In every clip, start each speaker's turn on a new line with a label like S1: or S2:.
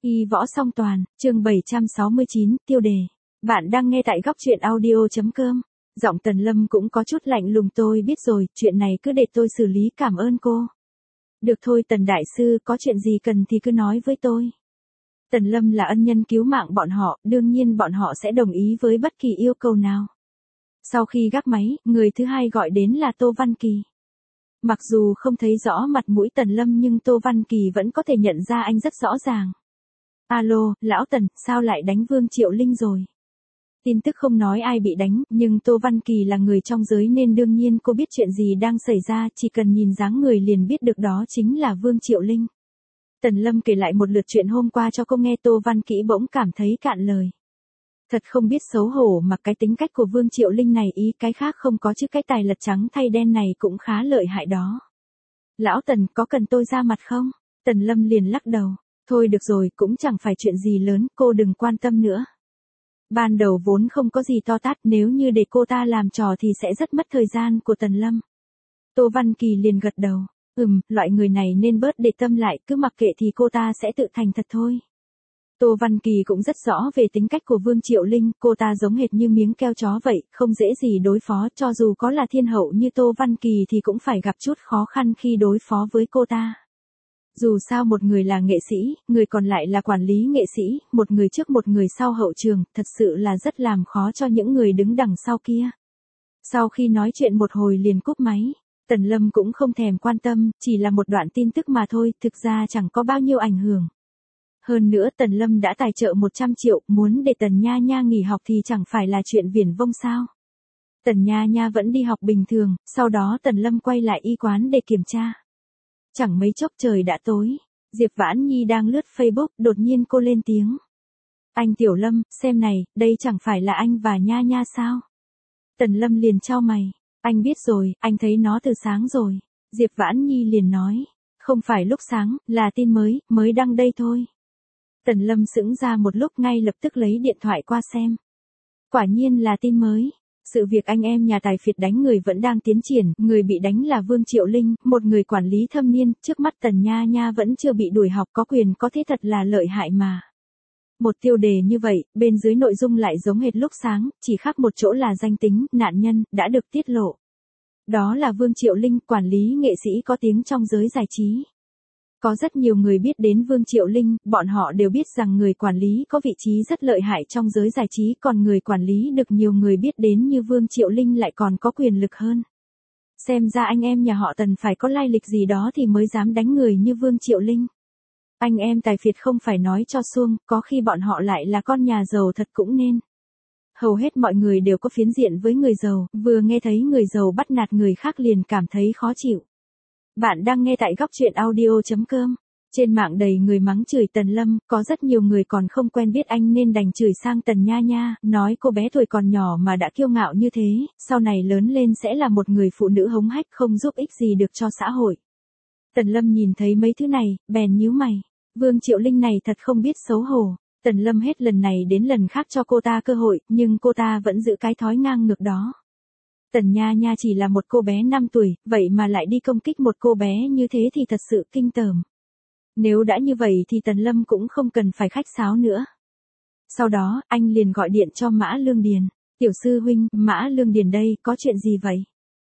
S1: Y võ song toàn, chương 769, tiêu đề. Bạn đang nghe tại góc truyện audio.com. Giọng Tần Lâm cũng có chút lạnh lùng, tôi biết rồi, chuyện này cứ để tôi xử lý, cảm ơn cô. Được thôi Tần Đại Sư, có chuyện gì cần thì cứ nói với tôi. Tần Lâm là ân nhân cứu mạng bọn họ, đương nhiên bọn họ sẽ đồng ý với bất kỳ yêu cầu nào. Sau khi gác máy, người thứ hai gọi đến là Tô Văn Kỳ. Mặc dù không thấy rõ mặt mũi Tần Lâm nhưng Tô Văn Kỳ vẫn có thể nhận ra anh rất rõ ràng. Alo, lão Tần, sao lại đánh Vương Triệu Linh rồi? Tin tức không nói ai bị đánh, nhưng Tô Văn Kỳ là người trong giới nên đương nhiên cô biết chuyện gì đang xảy ra, chỉ cần nhìn dáng người liền biết được đó chính là Vương Triệu Linh. Tần Lâm kể lại một lượt chuyện hôm qua cho cô nghe. Tô Văn Kỳ bỗng cảm thấy cạn lời. Thật không biết xấu hổ mà cái tính cách của Vương Triệu Linh này, ý cái khác không có chứ cái tài lật trắng thay đen này cũng khá lợi hại đó. Lão Tần, có cần tôi ra mặt không? Tần Lâm liền lắc đầu. Thôi được rồi, cũng chẳng phải chuyện gì lớn, cô đừng quan tâm nữa. Ban đầu vốn không có gì to tát, nếu như để cô ta làm trò thì sẽ rất mất thời gian của Tần Lâm. Tô Văn Kỳ liền gật đầu. Loại người này nên bớt để tâm lại, cứ mặc kệ thì cô ta sẽ tự thành thật thôi. Tô Văn Kỳ cũng rất rõ về tính cách của Vương Triệu Linh, cô ta giống hệt như miếng keo chó vậy, không dễ gì đối phó, cho dù có là thiên hậu như Tô Văn Kỳ thì cũng phải gặp chút khó khăn khi đối phó với cô ta. Dù sao một người là nghệ sĩ, người còn lại là quản lý nghệ sĩ, một người trước một người sau hậu trường, thật sự là rất làm khó cho những người đứng đằng sau kia. Sau khi nói chuyện một hồi liền cúp máy, Tần Lâm cũng không thèm quan tâm, chỉ là một đoạn tin tức mà thôi, thực ra chẳng có bao nhiêu ảnh hưởng. Hơn nữa Tần Lâm đã tài trợ 100 triệu, muốn để Tần Nha Nha nghỉ học thì chẳng phải là chuyện viển vông sao. Tần Nha Nha vẫn đi học bình thường, sau đó Tần Lâm quay lại y quán để kiểm tra. Chẳng mấy chốc trời đã tối, Diệp Vãn Nhi đang lướt Facebook, đột nhiên cô lên tiếng. Anh Tiểu Lâm, xem này, đây chẳng phải là anh và Nha Nha sao? Tần Lâm liền chau mày, anh biết rồi, anh thấy nó từ sáng rồi. Diệp Vãn Nhi liền nói, không phải lúc sáng, là tin mới đăng đây thôi. Tần Lâm sững ra một lúc, ngay lập tức lấy điện thoại qua xem. Quả nhiên là tin mới. Sự việc anh em nhà tài phiệt đánh người vẫn đang tiến triển, người bị đánh là Vương Triệu Linh, một người quản lý thâm niên, trước mắt Tần Nha Nha vẫn chưa bị đuổi học, có quyền có thế thật là lợi hại mà. Một tiêu đề như vậy, bên dưới nội dung lại giống hệt lúc sáng, chỉ khác một chỗ là danh tính, nạn nhân, đã được tiết lộ. Đó là Vương Triệu Linh, quản lý nghệ sĩ có tiếng trong giới giải trí. Có rất nhiều người biết đến Vương Triệu Linh, bọn họ đều biết rằng người quản lý có vị trí rất lợi hại trong giới giải trí, còn người quản lý được nhiều người biết đến như Vương Triệu Linh lại còn có quyền lực hơn. Xem ra anh em nhà họ Tần phải có lai lịch gì đó thì mới dám đánh người như Vương Triệu Linh. Anh em tài phiệt không phải nói cho suông, có khi bọn họ lại là con nhà giàu thật cũng nên. Hầu hết mọi người đều có phiến diện với người giàu, vừa nghe thấy người giàu bắt nạt người khác liền cảm thấy khó chịu. Bạn đang nghe tại góc truyện audio.com. Trên mạng đầy người mắng chửi Tần Lâm, có rất nhiều người còn không quen biết anh nên đành chửi sang Tần Nha Nha, nói cô bé tuổi còn nhỏ mà đã kiêu ngạo như thế, sau này lớn lên sẽ là một người phụ nữ hống hách không giúp ích gì được cho xã hội. Tần Lâm nhìn thấy mấy thứ này, bèn nhíu mày. Vương Triệu Linh này thật không biết xấu hổ. Tần Lâm hết lần này đến lần khác cho cô ta cơ hội, nhưng cô ta vẫn giữ cái thói ngang ngược đó. Tần Nha Nha chỉ là một cô bé 5 tuổi, vậy mà lại đi công kích một cô bé như thế thì thật sự kinh tởm. Nếu đã như vậy thì Tần Lâm cũng không cần phải khách sáo nữa. Sau đó, anh liền gọi điện cho Mã Lương Điền. Tiểu sư huynh, Mã Lương Điền đây, có chuyện gì vậy?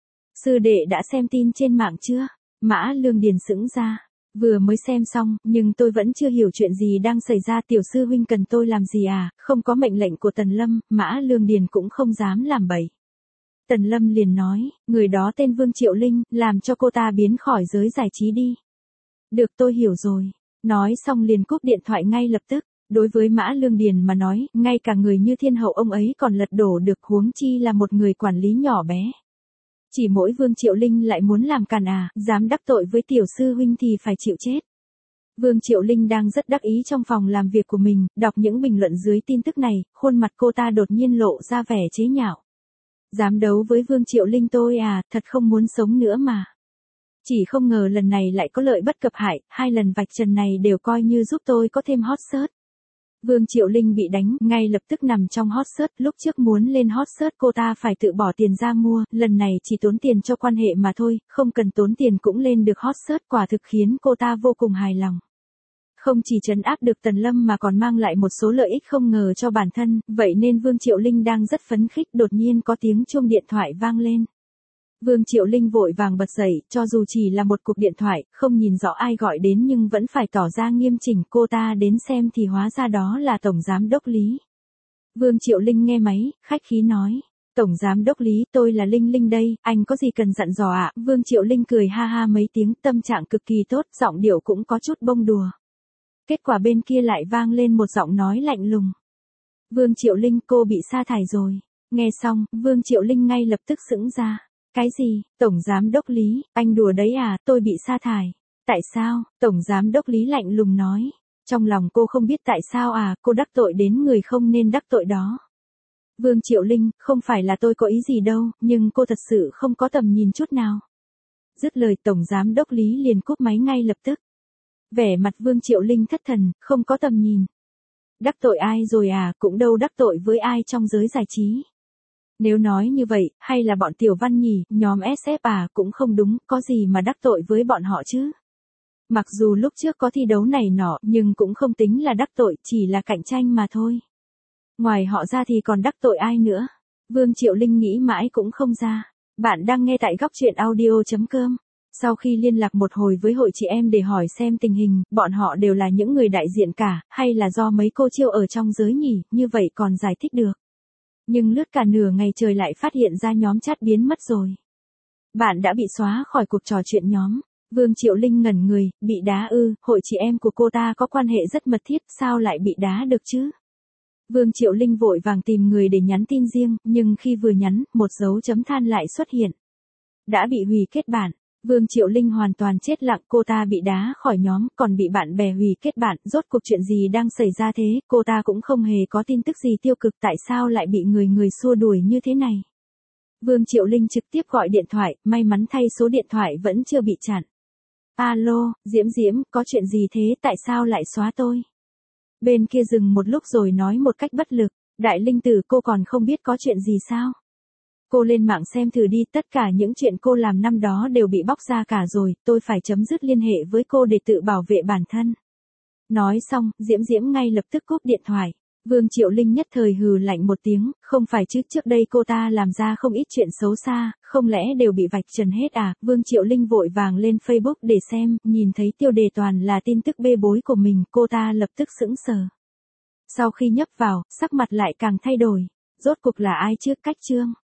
S1: Sư đệ đã xem tin trên mạng chưa? Mã Lương Điền sững ra. Vừa mới xem xong, nhưng tôi vẫn chưa hiểu chuyện gì đang xảy ra. Tiểu sư huynh cần tôi làm gì à? Không có mệnh lệnh của Tần Lâm, Mã Lương Điền cũng không dám làm bậy. Tần Lâm liền nói, người đó tên Vương Triệu Linh, làm cho cô ta biến khỏi giới giải trí đi. Được, tôi hiểu rồi. Nói xong liền cúp điện thoại ngay lập tức. Đối với Mã Lương Điền mà nói, ngay cả người như thiên hậu ông ấy còn lật đổ được, huống chi là một người quản lý nhỏ bé. Chỉ mỗi Vương Triệu Linh lại muốn làm càn à, dám đắc tội với tiểu sư huynh thì phải chịu chết. Vương Triệu Linh đang rất đắc ý trong phòng làm việc của mình, đọc những bình luận dưới tin tức này, khuôn mặt cô ta đột nhiên lộ ra vẻ chế nhạo. Dám đấu với Vương Triệu Linh tôi à, thật không muốn sống nữa mà. Chỉ không ngờ lần này lại có lợi bất cập hại, 2 lần vạch trần này đều coi như giúp tôi có thêm hot search. Vương Triệu Linh bị đánh, ngay lập tức nằm trong hot search, lúc trước muốn lên hot search cô ta phải tự bỏ tiền ra mua, lần này chỉ tốn tiền cho quan hệ mà thôi, không cần tốn tiền cũng lên được hot search, quả thực khiến cô ta vô cùng hài lòng. Không chỉ trấn áp được Tần Lâm mà còn mang lại một số lợi ích không ngờ cho bản thân, vậy nên Vương Triệu Linh đang rất phấn khích, đột nhiên có tiếng chuông điện thoại vang lên. Vương Triệu Linh vội vàng bật dậy, cho dù chỉ là một cuộc điện thoại, không nhìn rõ ai gọi đến nhưng vẫn phải tỏ ra nghiêm chỉnh, cô ta đến xem thì hóa ra đó là Tổng Giám Đốc Lý. Vương Triệu Linh nghe máy, khách khí nói. Tổng Giám Đốc Lý, tôi là Linh Linh đây, anh có gì cần dặn dò ạ? Vương Triệu Linh cười ha ha mấy tiếng, tâm trạng cực kỳ tốt, giọng điệu cũng có chút bông đùa. Kết quả bên kia lại vang lên một giọng nói lạnh lùng. Vương Triệu Linh, cô bị sa thải rồi. Nghe xong, Vương Triệu Linh ngay lập tức sững ra. Cái gì? Tổng Giám Đốc Lý, anh đùa đấy à, tôi bị sa thải. Tại sao? Tổng Giám Đốc Lý lạnh lùng nói. Trong lòng cô không biết tại sao à, cô đắc tội đến người không nên đắc tội đó. Vương Triệu Linh, không phải là tôi có ý gì đâu, nhưng cô thật sự không có tầm nhìn chút nào. Dứt lời Tổng Giám Đốc Lý liền cúp máy ngay lập tức. Vẻ mặt Vương Triệu Linh thất thần, không có tầm nhìn. Đắc tội ai rồi à, cũng đâu đắc tội với ai trong giới giải trí. Nếu nói như vậy, hay là bọn Tiểu Văn nhỉ, nhóm SF à, cũng không đúng, có gì mà đắc tội với bọn họ chứ. Mặc dù lúc trước có thi đấu này nọ, nhưng cũng không tính là đắc tội, chỉ là cạnh tranh mà thôi. Ngoài họ ra thì còn đắc tội ai nữa? Vương Triệu Linh nghĩ mãi cũng không ra. Bạn đang nghe tại góc truyện audio.com. Sau khi liên lạc một hồi với hội chị em để hỏi xem tình hình, bọn họ đều là những người đại diện cả, hay là do mấy cô chiêu ở trong giới nhỉ, như vậy còn giải thích được. Nhưng lướt cả nửa ngày trời lại phát hiện ra nhóm chat biến mất rồi. Bạn đã bị xóa khỏi cuộc trò chuyện nhóm. Vương Triệu Linh ngẩn người, bị đá ư, hội chị em của cô ta có quan hệ rất mật thiết, sao lại bị đá được chứ? Vương Triệu Linh vội vàng tìm người để nhắn tin riêng, nhưng khi vừa nhắn, một dấu chấm than lại xuất hiện. Đã bị hủy kết bạn. Vương Triệu Linh hoàn toàn chết lặng, cô ta bị đá khỏi nhóm, còn bị bạn bè hủy kết bạn, rốt cuộc chuyện gì đang xảy ra thế, cô ta cũng không hề có tin tức gì tiêu cực, tại sao lại bị người xua đuổi như thế này. Vương Triệu Linh trực tiếp gọi điện thoại, may mắn thay số điện thoại vẫn chưa bị chặn. Alo, Diễm, có chuyện gì thế, tại sao lại xóa tôi? Bên kia dừng một lúc rồi nói một cách bất lực, Đại Linh Tử, cô còn không biết có chuyện gì sao? Cô lên mạng xem thử đi, tất cả những chuyện cô làm năm đó đều bị bóc ra cả rồi, tôi phải chấm dứt liên hệ với cô để tự bảo vệ bản thân. Nói xong, Diễm ngay lập tức cúp điện thoại. Vương Triệu Linh nhất thời hừ lạnh một tiếng, không phải chứ, trước đây cô ta làm ra không ít chuyện xấu xa, không lẽ đều bị vạch trần hết à? Vương Triệu Linh vội vàng lên Facebook để xem, nhìn thấy tiêu đề toàn là tin tức bê bối của mình, cô ta lập tức sững sờ. Sau khi nhấp vào, sắc mặt lại càng thay đổi. Rốt cuộc là ai trước cách chương?